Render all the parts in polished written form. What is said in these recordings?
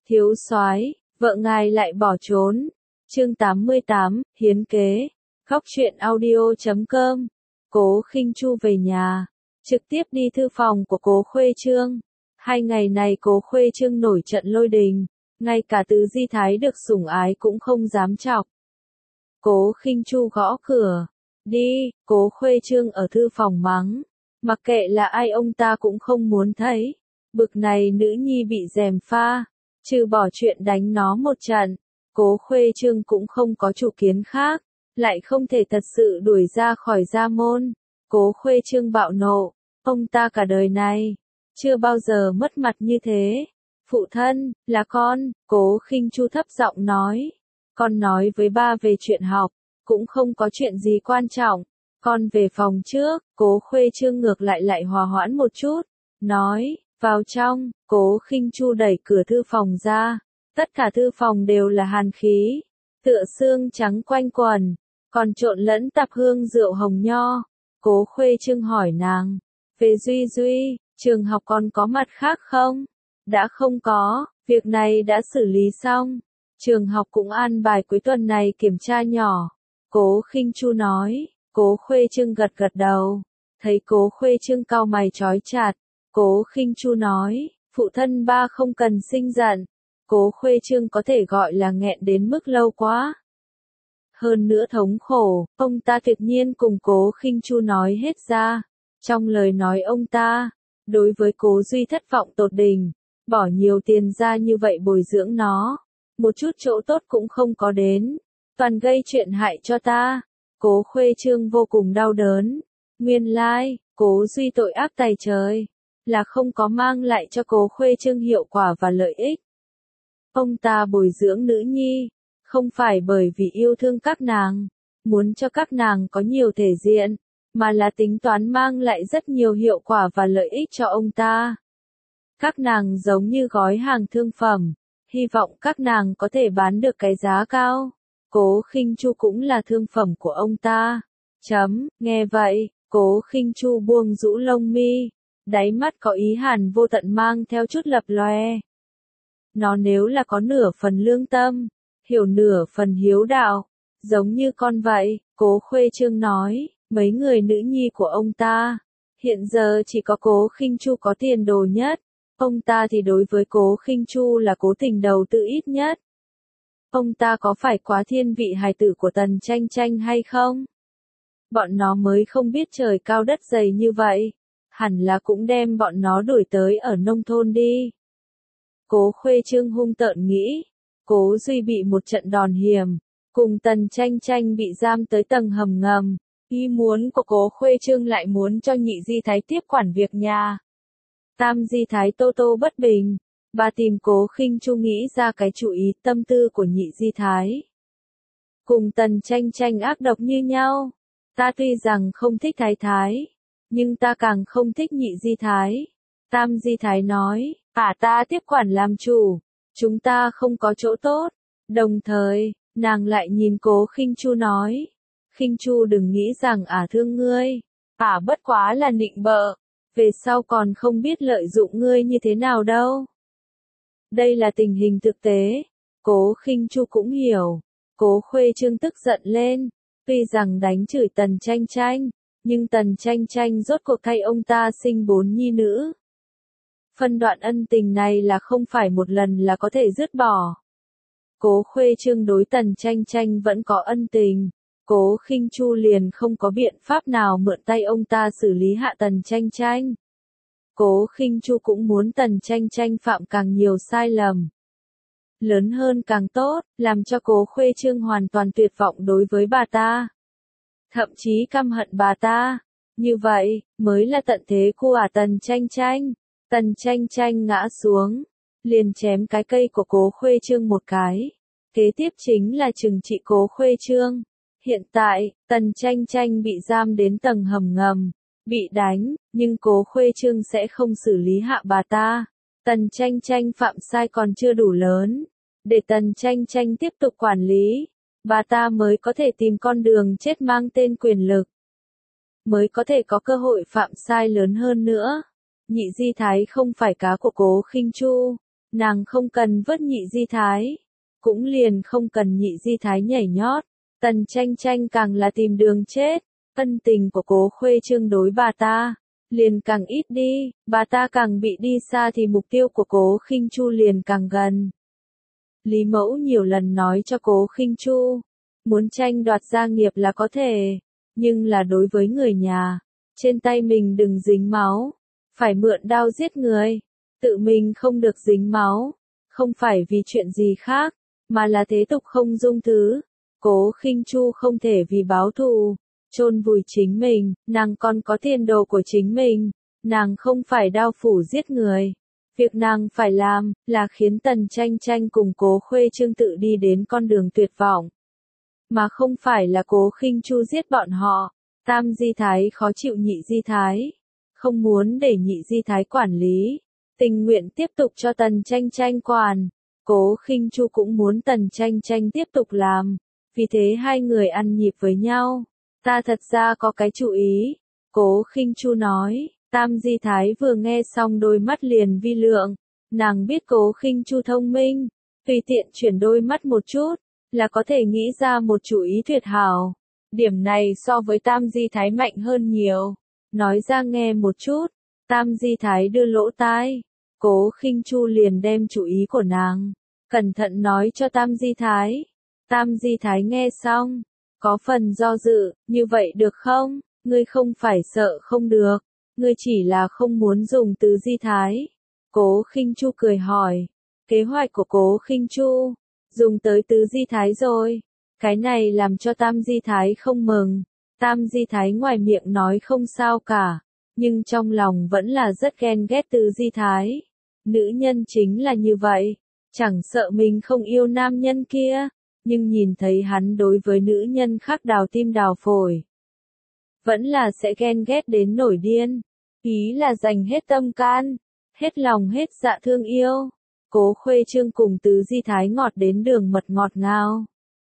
Thiếu soái, vợ ngài lại bỏ trốn. Chương 88, hiến kế. Góc truyện audio.com. Cố Khinh Chu về nhà, trực tiếp đi thư phòng của Cố Khuê Trương. 2 ngày này Cố Khuê Trương nổi trận lôi đình, ngay cả Tứ Di Thái được sủng ái cũng không dám chọc. Cố Khinh Chu gõ cửa. Đi, Cố Khuê Trương ở thư phòng mắng. Mặc kệ là ai ông ta cũng không muốn thấy. Bực này nữ nhi bị gièm pha, trừ bỏ chuyện đánh nó một trận, Cố Khuê Trương cũng không có chủ kiến khác, lại không thể thật sự đuổi ra khỏi gia môn. Cố Khuê Trương bạo nộ, ông ta cả đời này chưa bao giờ mất mặt như thế. Phụ thân, là con, Cố Khinh Chu thấp giọng nói. Con nói với ba về chuyện học, cũng không có chuyện gì quan trọng. Con về phòng trước. Cố Khuê Trương ngược lại hòa hoãn một chút, nói, vào trong. Cố Khinh Chu đẩy cửa thư phòng ra. Tất cả thư phòng đều là hàn khí, tựa xương trắng quanh quần, còn trộn lẫn tạp hương rượu hồng nho. Cố Khuê Trương hỏi nàng, về Duy, trường học còn có mặt khác không? Đã không có, việc này đã xử lý xong. Trường học cũng an bài cuối tuần này kiểm tra nhỏ. Cố Khinh Chu nói. Cố Khuê Trương gật đầu. Thấy Cố Khuê Trương cau mày chói chặt, Cố Khinh Chu nói, phụ thân ba không cần sinh giận. Cố Khuê Trương có thể gọi là nghẹn đến mức lâu quá. Hơn nữa thống khổ, ông ta tuyệt nhiên cùng Cố Khinh Chu nói hết ra. Trong lời nói ông ta, đối với Cố Duy thất vọng tột đỉnh, bỏ nhiều tiền ra như vậy bồi dưỡng nó, một chút chỗ tốt cũng không có đến, toàn gây chuyện hại cho ta. Cố Khuê Trương vô cùng đau đớn. Nguyên lai, Cố Duy tội ác tày trời, là không có mang lại cho Cố Khuê Trương hiệu quả và lợi ích. Ông ta bồi dưỡng nữ nhi, không phải bởi vì yêu thương các nàng, muốn cho các nàng có nhiều thể diện, mà là tính toán mang lại rất nhiều hiệu quả và lợi ích cho ông ta. Các nàng giống như gói hàng thương phẩm, hy vọng các nàng có thể bán được cái giá cao. Cố Khinh Chu cũng là thương phẩm của ông ta. Nghe vậy, Cố Khinh Chu buông rũ lông mi, đáy mắt có ý hàn vô tận mang theo chút lập lòe. Nó nếu là có nửa phần lương tâm, hiểu nửa phần hiếu đạo, giống như con vậy. Cố Khuê Trương nói, mấy người nữ nhi của ông ta, hiện giờ chỉ có Cố Khinh Chu có tiền đồ nhất. Ông ta thì đối với Cố Khinh Chu là cố tình đầu tư ít nhất. Ông ta có phải quá thiên vị hài tử của Tần Tranh Tranh hay không? Bọn nó mới không biết trời cao đất dày như vậy, hẳn là cũng đem bọn nó đuổi tới ở nông thôn đi. Cố Khuê Trương hung tợn nghĩ, Cố Duy bị một trận đòn hiểm, cùng Tần Tranh Tranh bị giam tới tầng hầm ngầm. Ý muốn của Cố Khuê Trương lại muốn cho Nhị Di Thái tiếp quản việc nhà. Tam Di Thái Tô Tô bất bình, bà tìm Cố Khinh Chu nghĩ ra cái chủ ý tâm tư của Nhị Di Thái. Cùng Tần Tranh Tranh ác độc như nhau. Ta tuy rằng không thích Thái Thái, nhưng ta càng không thích Nhị Di Thái. Tam Di Thái nói, ta tiếp quản làm chủ, chúng ta không có chỗ tốt. Đồng thời, nàng lại nhìn Cố Khinh Chu nói, Khinh Chu đừng nghĩ rằng thương ngươi, bất quá là nịnh bợ, về sau còn không biết lợi dụng ngươi như thế nào đâu. Đây là tình hình thực tế. Cố Khinh Chu cũng hiểu. Cố Khuê Trương tức giận lên, tuy rằng đánh chửi Tần Tranh Tranh, nhưng Tần Tranh Tranh rốt cuộc thay ông ta sinh 4 nhi nữ. Phân đoạn ân tình này là không phải một lần là có thể dứt bỏ. Cố Khuê Trương đối Tần Tranh Tranh vẫn có ân tình, Cố Khinh Chu liền không có biện pháp nào mượn tay ông ta xử lý hạ Tần Tranh Tranh. Cố Khinh Chu cũng muốn Tần Tranh Tranh phạm càng nhiều sai lầm lớn hơn càng tốt, làm cho Cố Khuê Trương hoàn toàn tuyệt vọng đối với bà ta, thậm chí căm hận bà ta. Như vậy mới là tận thế của Tần Tranh Tranh. Tần Tranh Tranh ngã xuống, liền chém cái cây của Cố Khuê Trương một cái. Kế tiếp chính là trừng trị Cố Khuê Trương. Hiện tại, Tần Tranh Tranh bị giam đến tầng hầm ngầm, bị đánh, nhưng Cố Khuê Trương sẽ không xử lý hạ bà ta. Tần Tranh Tranh phạm sai còn chưa đủ lớn, để Tần Tranh Tranh tiếp tục quản lý, bà ta mới có thể tìm con đường chết mang tên quyền lực, mới có thể có cơ hội phạm sai lớn hơn nữa. Nhị Di Thái không phải cá của Cố Khinh Chu, nàng không cần vớt Nhị Di Thái, cũng liền không cần Nhị Di Thái nhảy nhót. Tần Tranh Tranh càng là tìm đường chết, ân tình của Cố Khuê Trương đối bà ta liền càng ít đi, bà ta càng bị đi xa thì mục tiêu của Cố Khinh Chu liền càng gần. Lý Mẫu nhiều lần nói cho Cố Khinh Chu, muốn tranh đoạt gia nghiệp là có thể, nhưng là đối với người nhà, trên tay mình đừng dính máu, phải mượn đao giết người, tự mình không được dính máu, không phải vì chuyện gì khác, mà là thế tục không dung thứ. Cố Khinh Chu không thể vì báo thù, chôn vùi chính mình, nàng còn có tiền đồ của chính mình, nàng không phải đao phủ giết người. Việc nàng phải làm, là khiến Tần Tranh Tranh cùng Cố Khuê Trương tự đi đến con đường tuyệt vọng. Mà không phải là Cố Khinh Chu giết bọn họ. Tam Di Thái khó chịu Nhị Di Thái, không muốn để Nhị Di Thái quản lý, tình nguyện tiếp tục cho Tần Tranh Tranh quản. Cố Khinh Chu cũng muốn Tần Tranh Tranh tiếp tục làm, vì thế hai người ăn nhịp với nhau. Ta thật ra có cái chủ ý, Cố Khinh Chu nói. Tam Di Thái vừa nghe xong đôi mắt liền vi lượng, nàng biết Cố Khinh Chu thông minh, tùy tiện chuyển đôi mắt một chút, là có thể nghĩ ra một chủ ý tuyệt hảo. Điểm này so với Tam Di Thái mạnh hơn nhiều. Nói ra nghe một chút, Tam Di Thái đưa lỗ tai, Cố Khinh Chu liền đem chủ ý của nàng, cẩn thận nói cho Tam Di Thái. Tam Di Thái nghe xong, có phần do dự, như vậy được không? Ngươi không phải sợ không được, ngươi chỉ là không muốn dùng Tứ Di Thái. Cố Khinh Chu cười hỏi, kế hoạch của Cố Khinh Chu, dùng tới Tứ Di Thái rồi. Cái này làm cho Tam Di Thái không mừng. Tam Di Thái ngoài miệng nói không sao cả, nhưng trong lòng vẫn là rất ghen ghét Tứ Di Thái. Nữ nhân chính là như vậy, chẳng sợ mình không yêu nam nhân kia, nhưng nhìn thấy hắn đối với nữ nhân khác đào tim đào phổi, vẫn là sẽ ghen ghét đến nổi điên. Ý là dành hết tâm can, hết lòng hết dạ thương yêu. Cố Khuê Trương cùng Tứ Di Thái ngọt đến đường mật ngọt ngào.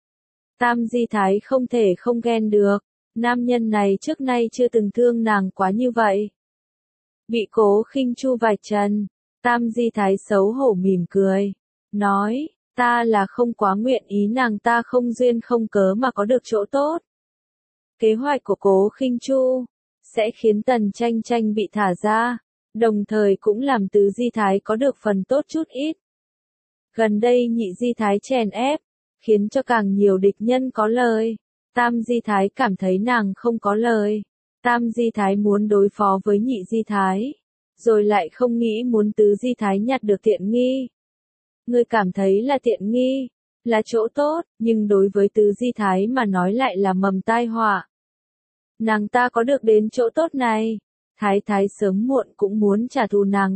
Tam Di Thái không thể không ghen được, nam nhân này trước nay chưa từng thương nàng quá như vậy. Bị Cố Khinh Chu vạch trần, Tam Di Thái xấu hổ mỉm cười, nói, ta là không quá nguyện ý nàng ta không duyên không cớ mà có được chỗ tốt. Kế hoạch của Cố Khinh Chu sẽ khiến Tần Tranh Tranh bị thả ra, đồng thời cũng làm Tứ Di Thái có được phần tốt chút ít. Gần đây Nhị Di Thái chèn ép, khiến cho càng nhiều địch nhân có lời. Tam Di Thái cảm thấy nàng không có lời. Tam Di Thái muốn đối phó với Nhị Di Thái, rồi lại không nghĩ muốn Tứ Di Thái nhặt được tiện nghi. Ngươi cảm thấy là tiện nghi, là chỗ tốt, nhưng đối với Tứ Di Thái mà nói lại là mầm tai họa. Nàng ta có được đến chỗ tốt này, Thái Thái sớm muộn cũng muốn trả thù nàng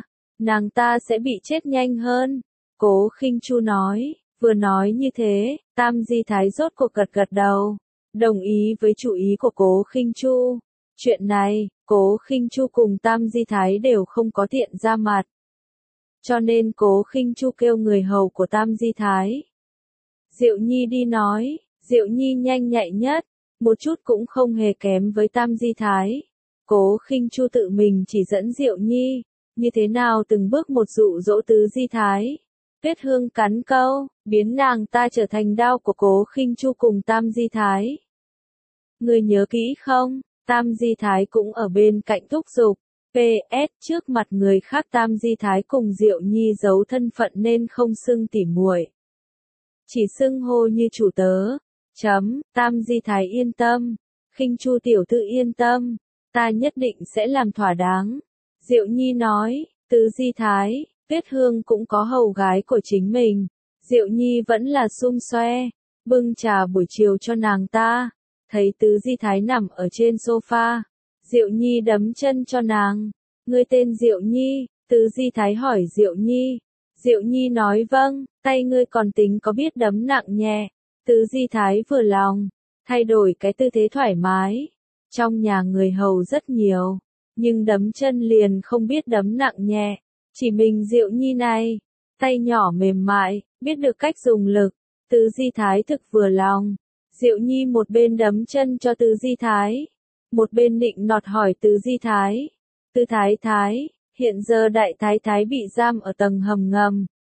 ta sẽ bị chết nhanh hơn. Cố Khinh Chu nói, vừa nói như thế, Tam Di Thái rốt cuộc gật gật đầu, đồng ý với chủ ý của Cố Khinh Chu. Chuyện này, Cố Khinh Chu cùng Tam Di Thái đều không có tiện ra mặt. Cho nên Cố Khinh Chu kêu người hầu của Tam Di Thái, Diệu Nhi đi nói. Diệu Nhi nhanh nhạy nhất, một chút cũng không hề kém với Tam Di Thái. Cố Khinh Chu tự mình chỉ dẫn Diệu Nhi, như thế nào từng bước một dụ dỗ Tứ Di Thái. Tuyết Hương cắn câu, biến nàng ta trở thành đao của Cố Khinh Chu cùng Tam Di Thái. Ngươi nhớ kỹ không? Tam Di Thái cũng ở bên cạnh thúc giục. PS, trước mặt người khác Tam Di Thái cùng Diệu Nhi giấu thân phận nên không xưng tỉ muội, chỉ xưng hô như chủ tớ. Tam Di Thái yên tâm, Khinh Chu tiểu thư yên tâm, ta nhất định sẽ làm thỏa đáng. Diệu Nhi nói, Tứ Di Thái, Tuyết Hương cũng có hầu gái của chính mình. Diệu Nhi vẫn là xum xoe, bưng trà buổi chiều cho nàng ta. Thấy Tứ Di Thái nằm ở trên sofa, Diệu Nhi đấm chân cho nàng. Ngươi tên Diệu Nhi? Tứ Di Thái hỏi Diệu Nhi. Diệu Nhi nói vâng, tay ngươi còn tính có biết đấm nặng nhẹ. Tứ Di Thái vừa lòng, thay đổi cái tư thế thoải mái. Trong nhà người hầu rất nhiều, nhưng đấm chân liền không biết đấm nặng nhẹ. Chỉ mình Diệu Nhi này, tay nhỏ mềm mại, biết được cách dùng lực. Tứ Di Thái thực vừa lòng. Diệu Nhi một bên đấm chân cho Tứ Di Thái, một bên nịnh nọt hỏi Tứ Di Thái. Tứ Thái Thái, hiện giờ Đại Thái Thái bị giam ở tầng hầm ngầm,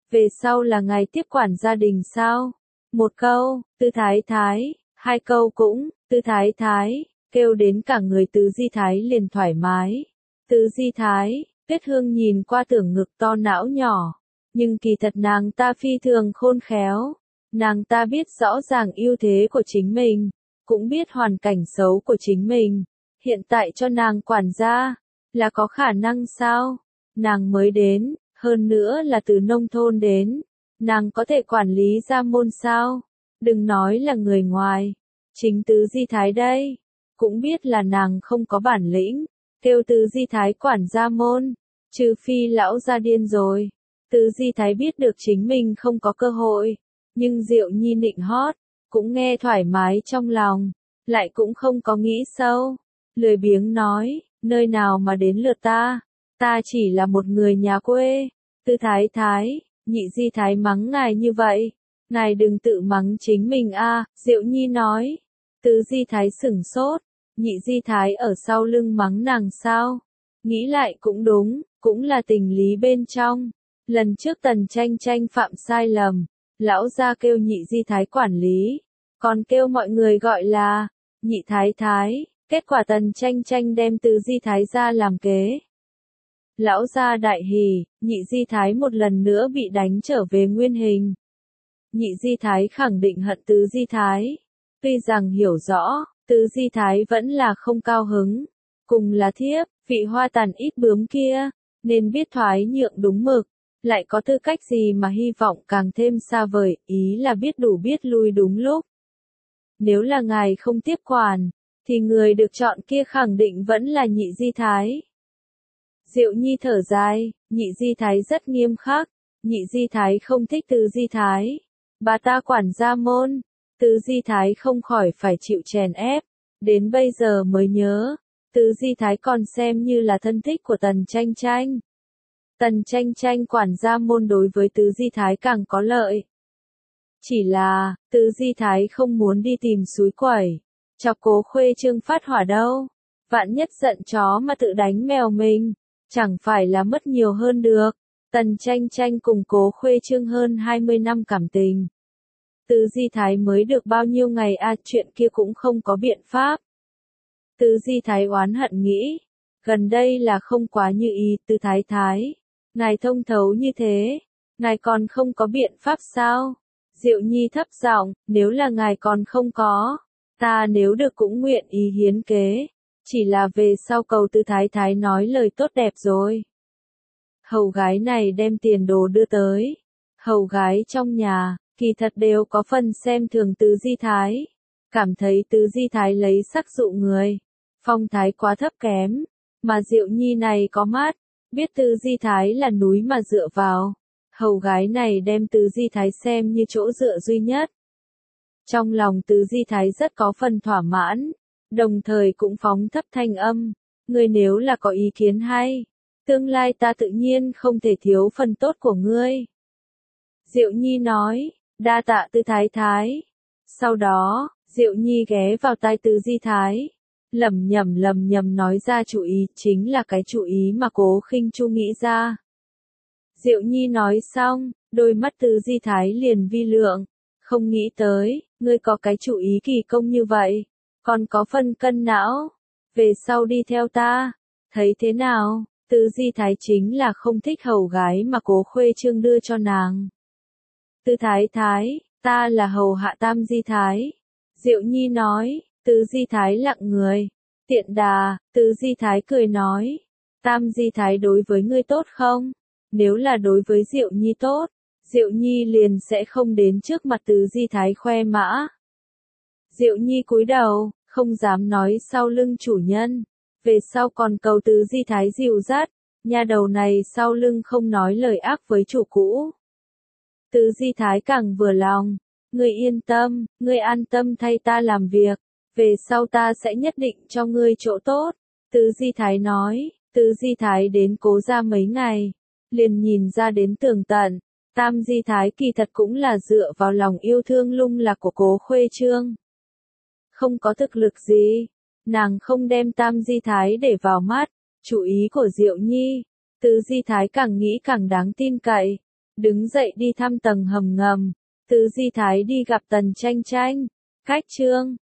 về sau là ngài tiếp quản gia đình sao? Một câu, Tư Thái Thái, hai câu cũng, Tư Thái Thái, kêu đến cả người Tứ Di Thái liền thoải mái. Tứ Di Thái, Tuyết Hương nhìn qua tưởng ngực to não nhỏ, nhưng kỳ thật nàng ta phi thường khôn khéo. Nàng ta biết rõ ràng ưu thế của chính mình, cũng biết hoàn cảnh xấu của chính mình. Hiện tại cho nàng quản gia, là có khả năng sao? Nàng mới đến, hơn nữa là từ nông thôn đến. Nàng có thể quản lý gia môn sao? Đừng nói là người ngoài. Chính Tứ Di Thái đây, cũng biết là nàng không có bản lĩnh. Kêu Tứ Di Thái quản gia môn, trừ phi lão gia điên rồi. Tứ Di Thái biết được chính mình không có cơ hội. Nhưng Diệu Nhi nịnh hót, cũng nghe thoải mái trong lòng, lại cũng không có nghĩ sâu. Lười biếng nói, nơi nào mà đến lượt ta chỉ là một người nhà quê. Tư Thái Thái, Nhị Di Thái mắng ngài như vậy, ngài đừng tự mắng chính mình a. Diệu Nhi nói. Tứ Di Thái sửng sốt, Nhị Di Thái ở sau lưng mắng nàng sao? Nghĩ lại cũng đúng, cũng là tình lý bên trong. Lần trước Tần Tranh Tranh phạm sai lầm, lão gia kêu Nhị Di Thái quản lý, còn kêu mọi người gọi là Nhị Thái Thái, kết quả Tần Tranh Tranh đem Tứ Di Thái ra làm kế. Lão gia đại hỉ, Nhị Di Thái một lần nữa bị đánh trở về nguyên hình. Nhị Di Thái khẳng định hận Tứ Di Thái, tuy rằng hiểu rõ, Tứ Di Thái vẫn là không cao hứng. Cùng là thiếp, vị hoa tàn ít bướm kia, nên biết thoái nhượng đúng mực. Lại có tư cách gì mà hy vọng càng thêm xa vời, ý là biết đủ biết lui đúng lúc. Nếu là ngài không tiếp quản, thì người được chọn kia khẳng định vẫn là Nhị Di Thái. Diệu Nhi thở dài, Nhị Di Thái rất nghiêm khắc, Nhị Di Thái không thích Tứ Di Thái. Bà ta quản gia môn, Tứ Di Thái không khỏi phải chịu chèn ép, đến bây giờ mới nhớ, Tứ Di Thái còn xem như là thân thích của Tần Tranh Tranh. Tần Tranh Tranh quản gia môn đối với Tứ Di Thái càng có lợi. Chỉ là, Tứ Di Thái không muốn đi tìm suối quẩy, chọc Cố Khuê Trương phát hỏa đâu. Vạn nhất giận chó mà tự đánh mèo mình, chẳng phải là mất nhiều hơn được. Tần Tranh Tranh cùng Cố Khuê Trương hơn 20 năm cảm tình. Tứ Di Thái mới được bao nhiêu ngày chuyện kia cũng không có biện pháp. Tứ Di Thái oán hận nghĩ, gần đây là không quá như ý. Tứ Thái Thái, ngài thông thấu như thế, ngài còn không có biện pháp sao? Diệu Nhi thấp giọng, nếu là ngài còn không có, ta nếu được cũng nguyện ý hiến kế, chỉ là về sau cầu Tứ Thái Thái nói lời tốt đẹp rồi. Hầu gái này đem tiền đồ đưa tới, hầu gái trong nhà, kỳ thật đều có phần xem thường Tứ Di Thái, cảm thấy Tứ Di Thái lấy sắc dụ người, phong thái quá thấp kém, mà Diệu Nhi này có mắt, biết Tứ Di Thái là núi mà dựa vào, hầu gái này đem Tứ Di Thái xem như chỗ dựa duy nhất. Trong lòng Tứ Di Thái rất có phần thỏa mãn, đồng thời cũng phóng thấp thanh âm, ngươi nếu là có ý kiến hay, tương lai ta tự nhiên không thể thiếu phần tốt của ngươi. Diệu Nhi nói, đa tạ Tứ Thái Thái. Sau đó, Diệu Nhi ghé vào tai Tứ Di Thái, lẩm nhẩm nói ra chủ ý, chính là cái chủ ý mà Cố Khinh Chu nghĩ ra. Diệu Nhi nói xong, đôi mắt Tứ Di Thái liền vi lượng, không nghĩ tới, ngươi có cái chủ ý kỳ công như vậy, còn có phân cân não, về sau đi theo ta, thấy thế nào? Tứ Di Thái chính là không thích hầu gái mà Cố Khuê Trương đưa cho nàng. Tứ Thái Thái, ta là hầu hạ Tam Di Thái. Diệu Nhi nói, Tứ Di Thái lặng người. Tiện đà, Tứ Di Thái cười nói, Tam Di Thái đối với ngươi tốt không? Nếu là đối với Diệu Nhi tốt, Diệu Nhi liền sẽ không đến trước mặt Tứ Di Thái khoe mã. Diệu Nhi cúi đầu, không dám nói sau lưng chủ nhân. Về sau còn cầu Tứ Di Thái dìu dắt, nha đầu này sau lưng không nói lời ác với chủ cũ. Tứ Di Thái càng vừa lòng, ngươi yên tâm, ngươi an tâm thay ta làm việc, về sau ta sẽ nhất định cho ngươi chỗ tốt. Tứ Di Thái nói, Tứ Di Thái đến Cố gia mấy ngày, liền nhìn ra đến tường tận, Tam Di Thái kỳ thật cũng là dựa vào lòng yêu thương lung lạc của Cố Khuê Trương. Không có thực lực gì, nàng không đem Tam Di Thái để vào mắt, chủ ý của Diệu Nhi, Tứ Di Thái càng nghĩ càng đáng tin cậy. đứng dậy đi thăm tầng hầm ngầm. Từ Di Thái đi gặp Tần Tranh Tranh. Cách chương